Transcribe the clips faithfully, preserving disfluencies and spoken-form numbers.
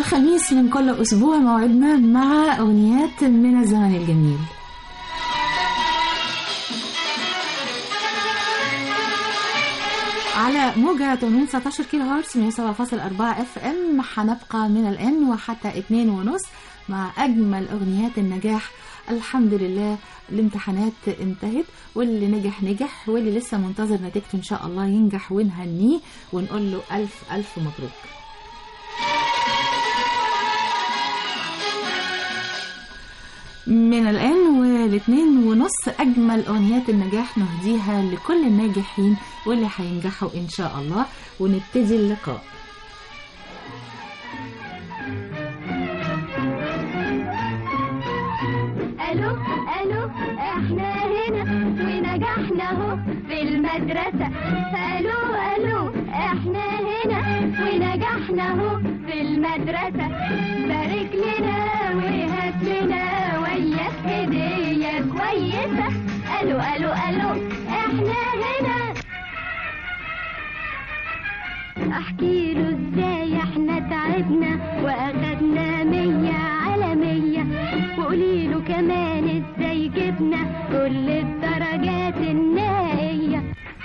الخميس من كل أسبوع موعدنا مع أغنيات من الزمن الجميل. على موجة ثمانمائة وتسعة عشر كيلو هرتز مية وسبعة فاصلة أربعة اف ام هنبقى من الآن وحتى اتنين ونص مع أجمل أغنيات النجاح. الحمد لله الامتحانات انتهت، واللي نجح نجح، واللي لسه منتظر نتيجته إن شاء الله ينجح ونهنيه ونقول له ألف ألف مبروك. من الآن والاثنين ونص أجمل أغنيات النجاح نهديها لكل الناجحين واللي هينجحوا إن شاء الله، ونبتدي اللقاء. ألو ألو إحنا هنا ونجحنا اهو في المدرسة. ألو ألو إحنا هنا ونجحنا اهو في المدرسة. بارك لنا وهات لنا وياك هدية كويسة. ألو ألو ألو إحنا هنا. أحكي له إزاي إحنا تعبنا وأخدنا مية على مية، وقولي له كمان إزاي جبنا كل الدرجات النهائية.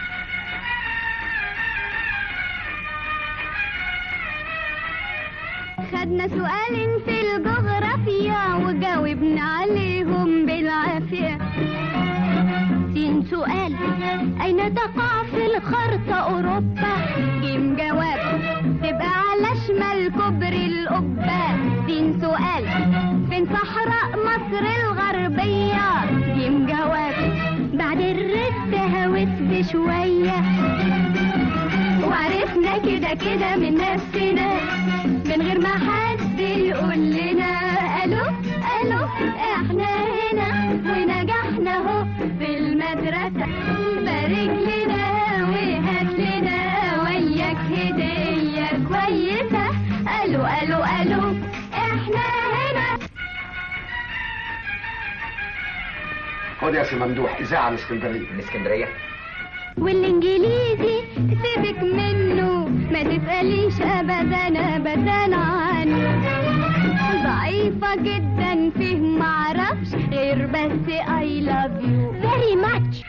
خدنا سؤالين في الجغرافيا وجاوبنا عليهم بالعافية. سين سؤال أين تقع في الخريطة أوروبا؟ جيم جواب تبقى على شمال كوبري القبة. سين سؤال فين صحراء مصر الغربية؟ جيم جواب بعد الرد هوت بشوية. وعرفنا كده كده من نفسنا من غير ما حد يقول لنا. ألو ألو إحنا هنا ونجحنا اهو في المدرسة. بارك لنا وهات لنا وياك هدية كويسة. ألو ألو ألو إحنا هنا. خد يا سي ممدوح إذاعة من اسكندرية. من اسكندرية؟ والإنجليزي سيبك منه ما تسأليش أبدا أبدا عنه. ضعيفة جدا فيه معرفش غير بس I love you very much.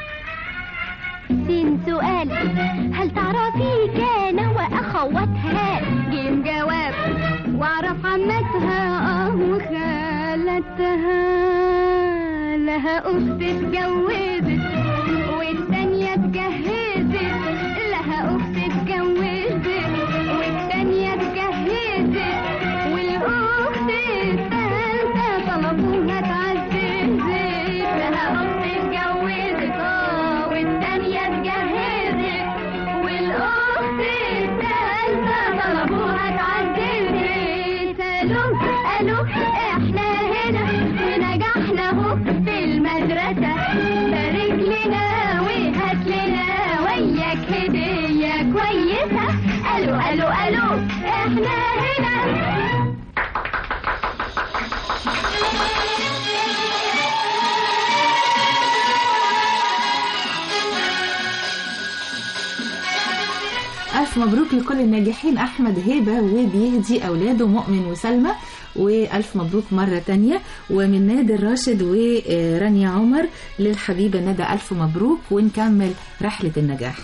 سين سؤال هل تعرفي كان وأخواتها؟ جيم جواب وأعرف عمتها اه وخالتها. لها أخت اتجوزت والتانية اتجهزت. لها أخت اتجوزت والتانية اتجهزت. والأخت التالتة طلبوها اتعززت. لها أخت اتجوزت اه والتانية اتجهزت. والأخت التالتة طلبوها اتعززت. ألو ألو إحنا هنا ونجحنا اهو في المدرسة. بارك لنا وهات لنا وياك هدية كويسة. ألو ألو ألو إحنا هنا. ألف مبروك لكل الناجحين. أحمد هيبة وبيهدي أولاده مؤمن وسلمى، وألف مبروك مرة تانية. ومن نادر راشد ورانيا عمر للحبيبة ندى ألف مبروك، ونكمل رحلة النجاح.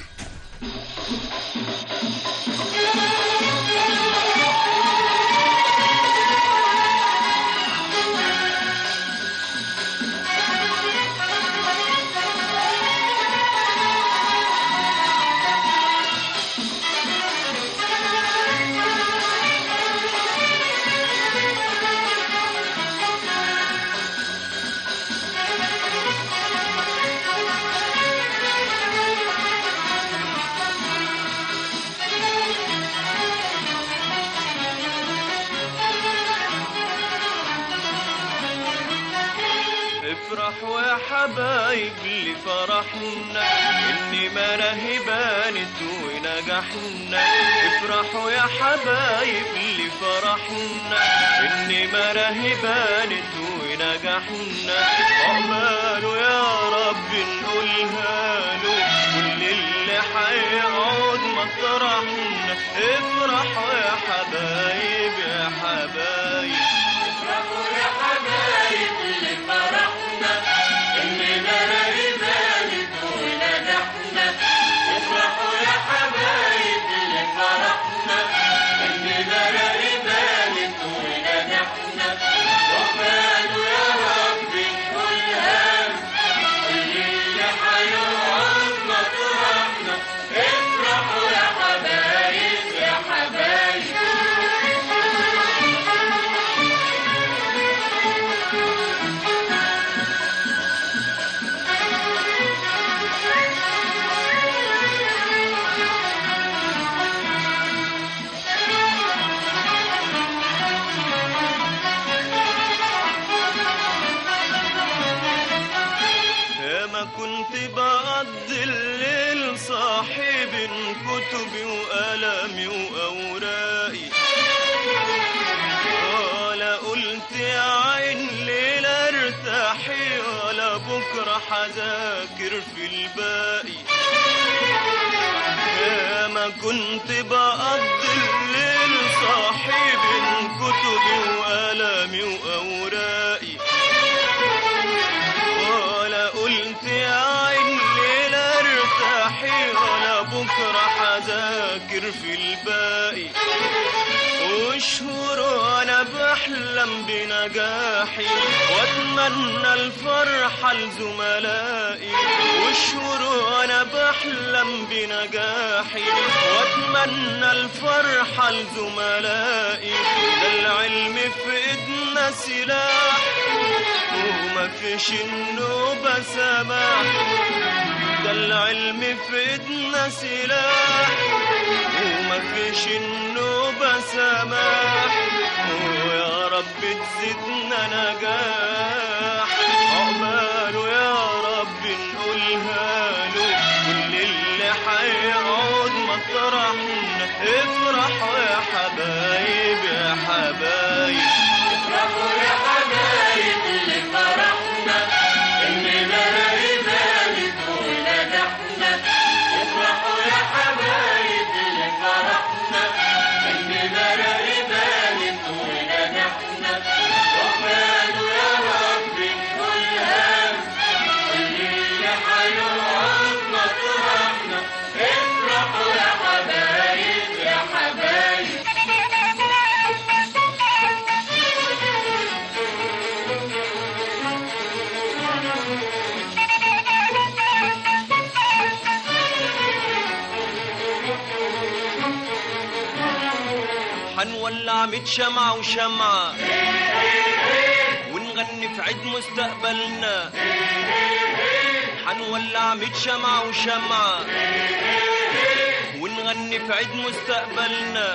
افرحوا يا حبايب لفرحنا إني مراهي بانت ونجحنا. افرحوا يا حبايب لفرحنا إني مراهي بانت ونجحنا. عقباله يا رب نقولها له كل اللي هيقعد مطرحنا. افرحوا يا حبايب يا حبايب كنت بقضي الليل صاحب كتبي وقلمي وأوراقي، ولا قلت يا عين ليلة ارتاحي ولا بكرة حذاكر في الباقي. يا ما كنت بقضي الليل صاحب كتبي وقلمي وأوراقي، ولا قلت يا عين ليلة ارتاحي ولا بكرة حذاكر في الباقي. وشهور وانا بحلم بنجاحي واتمنى الفرحة لزملائي، وشهور وانا بحلم بنجاحي واتمنى الفرحة لزملائي. ده العلم في ايدنا سلاح وما فيش النوبة سماح، ده العلم في ايدنا سلاح وما فيش النوبة سماح. ويا رب تزيدنا نجاح عقباله يا رب نقولها له. كل اللي حيقعد مطرحنا افرحوا يا حبايب يا حبايب، افرحوا يا حبايب اللي فرحنا اننا رجالت ونجحنا. افرحوا يا حبايب اللي فرحنا اننا رجالت ونجحنا. وقالوا يا رب نقولها كل اللي حيقعد مطرحنا افرحوا يا حبايب يا حبايب. حنولع ميت شمعة وشمعة ونغني في عيد مستقبلنا. حنولع ميت شمعة وشمعة ونغني في عيد مستقبلنا.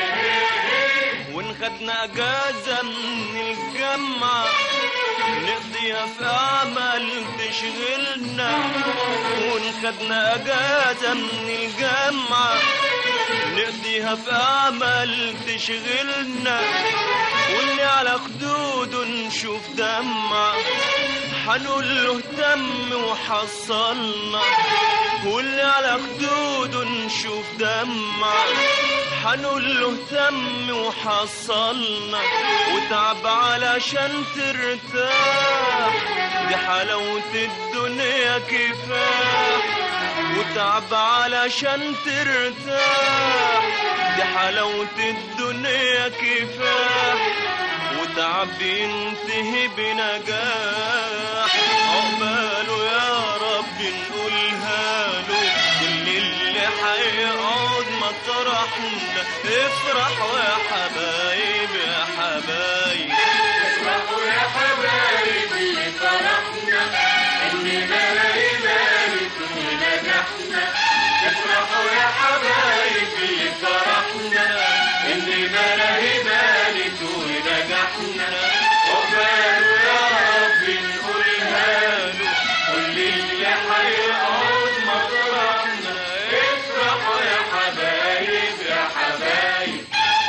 ونخدنا اجازة من الجامعة نقضيها في اعمال تشغلنا. ونخدنا اجازة من الجامعة نقضيها في أعمال تشغلنا. واللي على خدوده نشوف دمع حنقول له تم وحصلنا. واللي على خدوده نشوف دمع حنقول له تم وحصلنا. وتعب علشان ترتاح دي حلاوة الدنيا كفاح. وتعب علشان ترتاح دي حلاوة الدنيا كفاح. وتعب ينتهي بنجاح عقباله يا رب نقولها له. كل اللي حيقعد مطرحنا افرحوا يا حبايب يا حبايب، افرحوا يا حبايب اللي فرحنا اننا رجالت ونجحنا. افرحوا يا حبايب اللي فرحنا اننا رجالت ونجحنا. وقالوا يا رب نقولها له كل اللي حيقعد مطرحنا افرحوا يا حبايب يا حبايب.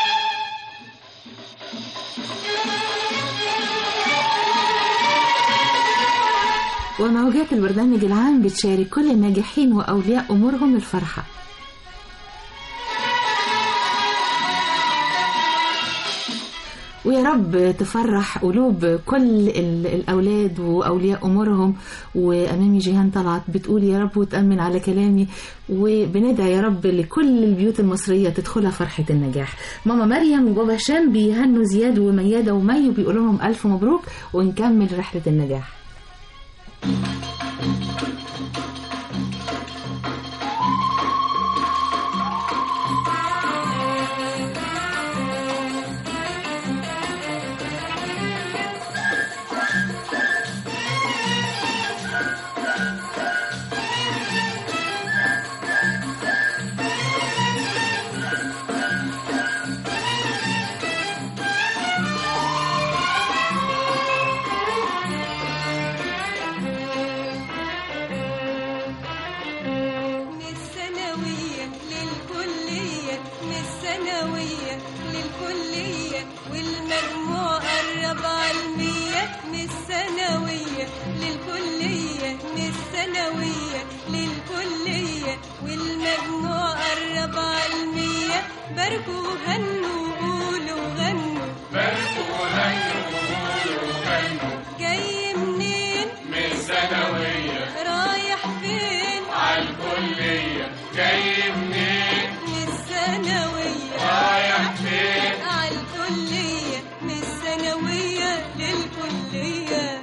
وموجات البرنامج العام بتشارك كل الناجحين وأولياء أمورهم الفرحة. ويا رب تفرح قلوب كل الأولاد وأولياء أمورهم. وأمامي جيهان طلعت بتقول يا رب وتأمن على كلامي، وبندعي يا رب لكل البيوت المصرية تدخلها فرحة النجاح. ماما مريم وبابا هشام بيهنوا زياد وميادة ومي وبيقولوا لهم ألف مبروك ونكمل رحلة النجاح. السبعة المية باركوا هنوا قولوا غنوا باركوا هنوا قولوا غنوا جاي منين من الثانوية رايح فين عالكلية جاي منين من الثانوية رايح فين عالكلية من الثانوية للكلية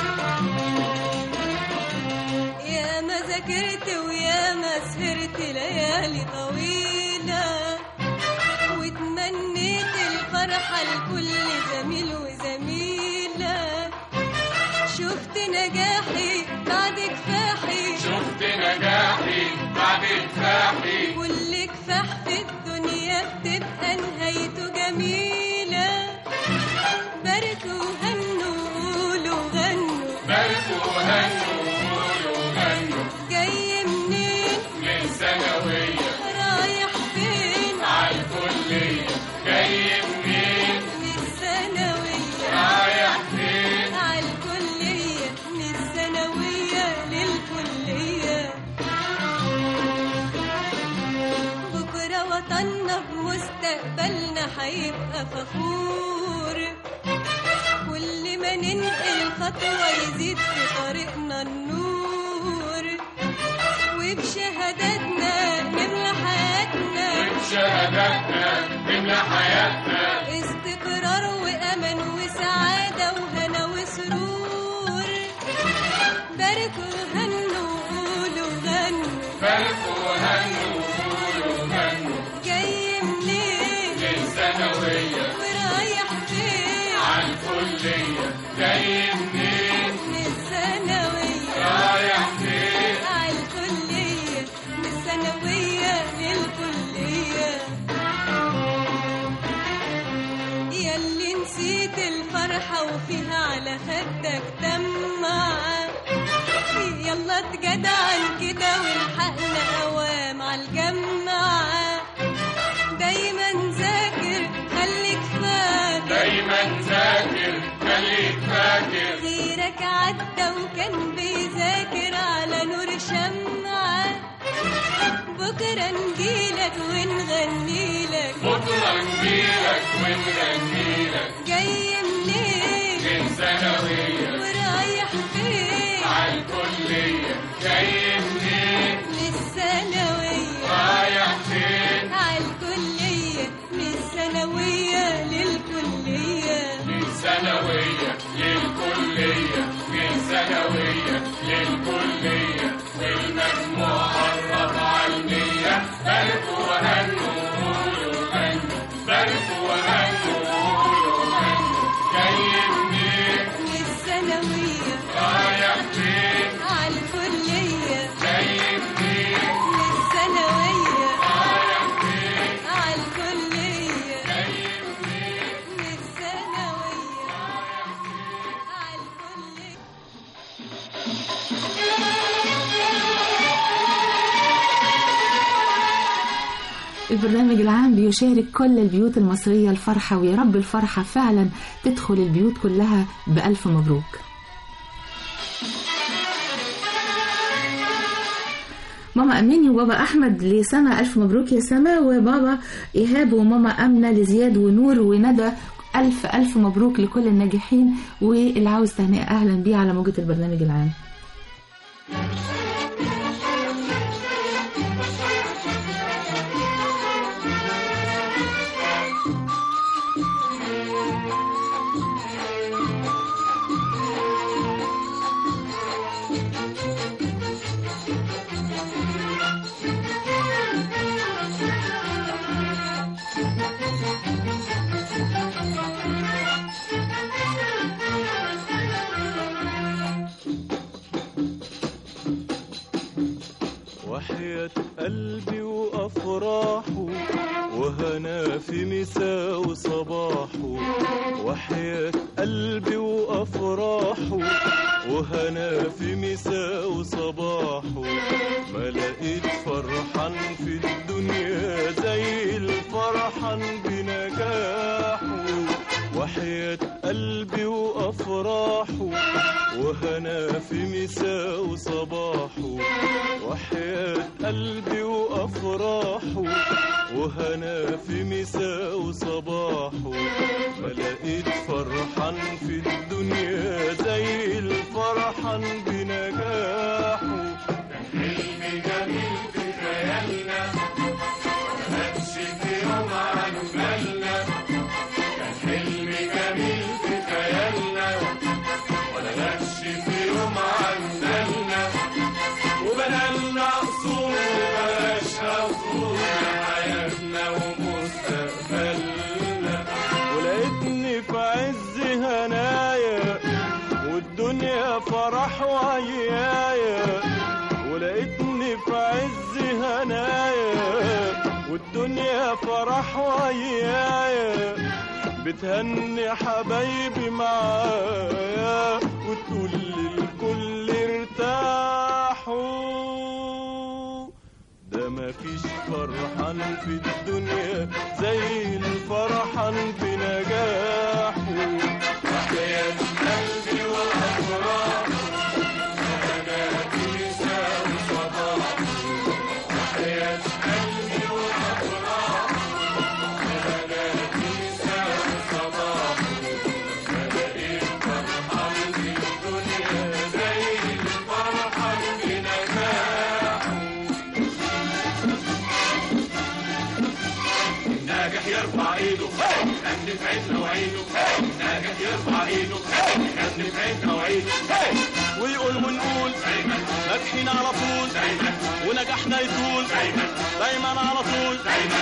يا ما ذاكرت ويا ما سهرت ليالي طويلة وتمنيت الفرحة لكل زميل وزميلة شفت نجاحي بعد كفاحي شفت نجاحي بعد كفاحي كل كفاح في الدنيا بتبقى نهايته جميلة باركوا هنوا قولوا غنوا باركوا هنوا قولوا غنوا جاي منين من الثانوية رايح فين عالكلية جاي منين من الثانوية رايح فين عالكلية من الثانوية للكلية بكرة وطننا بمستقبلنا هيبقى فخور كل ما ننقل خطوة يزيد في طريقنا النور وبشهاداتنا نملى حياتنا بشهاداتنا نملى حياتنا استقرار وأمل وسعادة وهنا وسرور باركوا هنوا قولوا غنوا باركوا هنوا قولوا غنوا جاي منين من الثانوية ورايح فين عالكلية جاي منين من الثانوية رايح فين عالكلية من الثانوية للكلية ياللي نسيت الفرحة وفيها على خدك دمعة يلا تجدعن كده ونحقنا قوام عالجمعة دايما ذاكر خليك فاكر دايما ذاكر خليك فاكر غيرك عدى وكان بيذاكر على نور شمعة بكرة نجيلك ونغنيلك بكرة نجيلك ونغنيلك جاي منين من ثانوية ورايح فين عالكلية جاي منين من الثانوية رايح فين عالكلية من الثانوية للكلية من ثانوية للكلية من ثانوية للكلية والمجموع قرب عالمية باركوا وهنوا قولوا غنوا باركوا وهنوا قولوا غنوا جاي منين من الثانوية رايح فين عالكلية جاي منين من الثانوية رايح فين عالكلية جاي منين من الثانوية عالكلية البرنامج العام بيشارك كل البيوت المصرية الفرحة، ويا رب الفرحة فعلا تدخل البيوت كلها بألف مبروك. ماما أميني وبابا أحمد لسما ألف مبروك يا سما، وبابا إيهاب وماما أمنة لزياد ونور وندى ألف ألف مبروك لكل الناجحين، واللي عاوز تهنئة أهلا بيه على موجة البرنامج العام. وحياة قلبي وأفراحه وهنا في مساء وصباحه، وحياة قلبي وأفراحه وهنا في مساء وصباحه، ما لقيت فرحان في الدنيا زي الفرحان بنجاحه، وحياة قلبي وأفراحه وهنا في مساء وصباحه، وحياة قلبي وأفراحه وأفراحه وهنا في مساء وصباحه ما لقيت فرحان في الدنيا زي الفرحان بنجاحه. حلم جميل في خيالنا مهدش في يوم عن بالنا، كان حلم جميل في خيالنا ولا غش في يوم عن بالنا، وبنالنا قصور وبلاش قصور حياتنا ومستقبلنا. ولقيتني في عز هنايا والدنيا فرح وعيايا، ولقيتني في عز هنايا والدنيا فرح وعيايا، بتهني حبايبي معايا وتقول للكل ارتاحوا. ده مفيش فرحان في الدنيا زي الفرحان بنجاحه. وحياة قلبي وأفراحه أنا في مساء وصباحه، وحياة قلبي وأفراحه أنا في مساء وصباحه، ما لقيت فرحان في الدنيا زي الفرحان بنجاحه. الناجح يرفع ايده غني في عيدنا وعيده، الناجح يرفع ايده غني في عيدنا وعيده، ويقول ونقول دايما ناجحين على طول دايما ونجاحنا يطول دايما دايما على طول دايما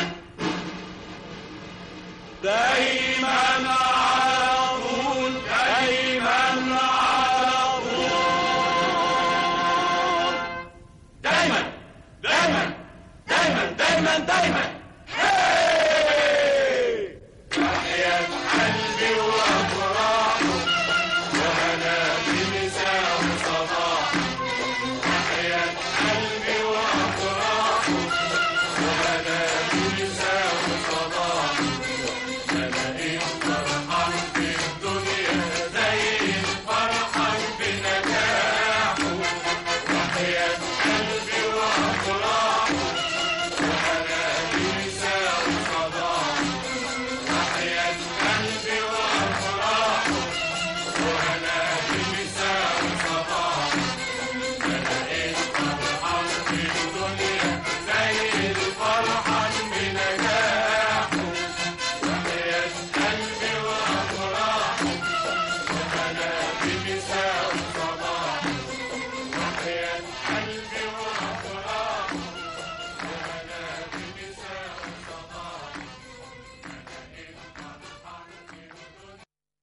دايما على طول دايما على طول دايما دايما دايما دايما دايما. وحياة قلبي وأفراحه وهنا في مساء وصباحه، وحياة قلبي وأفراحه وهنا في مساء وصباحه، ما لقيت فرحان في الدنيا زي الفرحان بنجاحه. وحياة قلبي وأفراحه وهنا في مساء وصباحه، وحياة قلبي وأفراحه وهنا في مساء وصباحه، ما لقيت فرحان في الدنيا زي الفرحان بنجاحه. وحياة قلبي وأفراحه وهنا في مساء وصباحه، وحياة قلبي وأفراحه وهنا في مساء وصباحه، ما لقيت فرحان في الدنيا.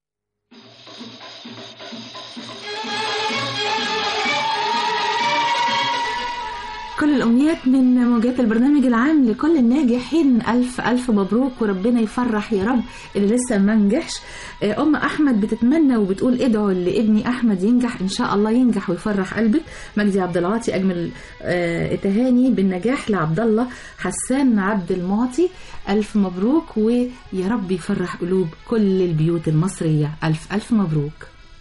كل الأمنيات من موجات البرنامج العام لكل الناجحين. ألف ألف مبروك وربنا يفرح يا رب اللي لسه ما نجحش. أم أحمد بتتمنى وبتقول ادعوا لابني أحمد ينجح إن شاء الله ينجح ويفرح قلبك. مجدي عبد العاطي أجمل تهاني بالنجاح لعبد الله حسان عبد المعطي. ألف مبروك ويا رب يفرح قلوب كل البيوت المصرية. ألف ألف مبروك.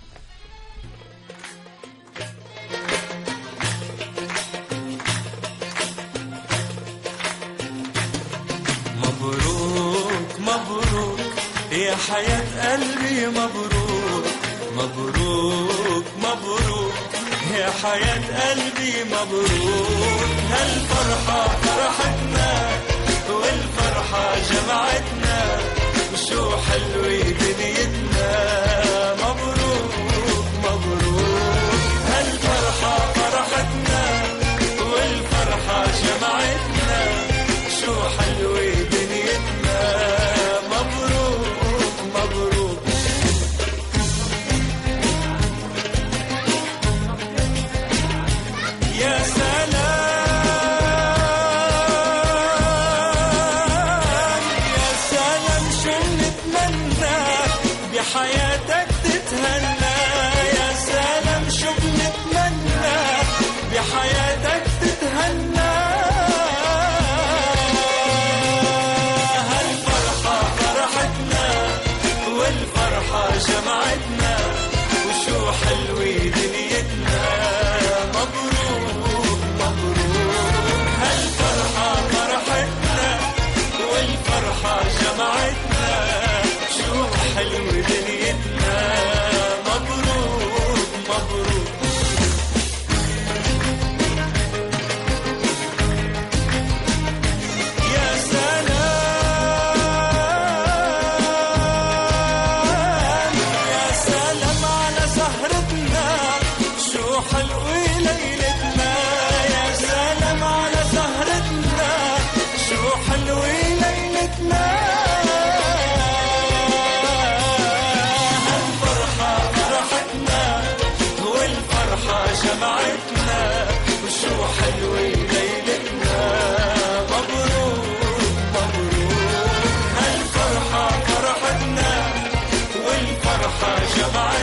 مبروك مبروك يا حياة قلبي، مبروك مبروك مبروك يا حياة قلبي، مبروك هالفرحة فرحتنا والفرحة جمعتنا، وشو حلوة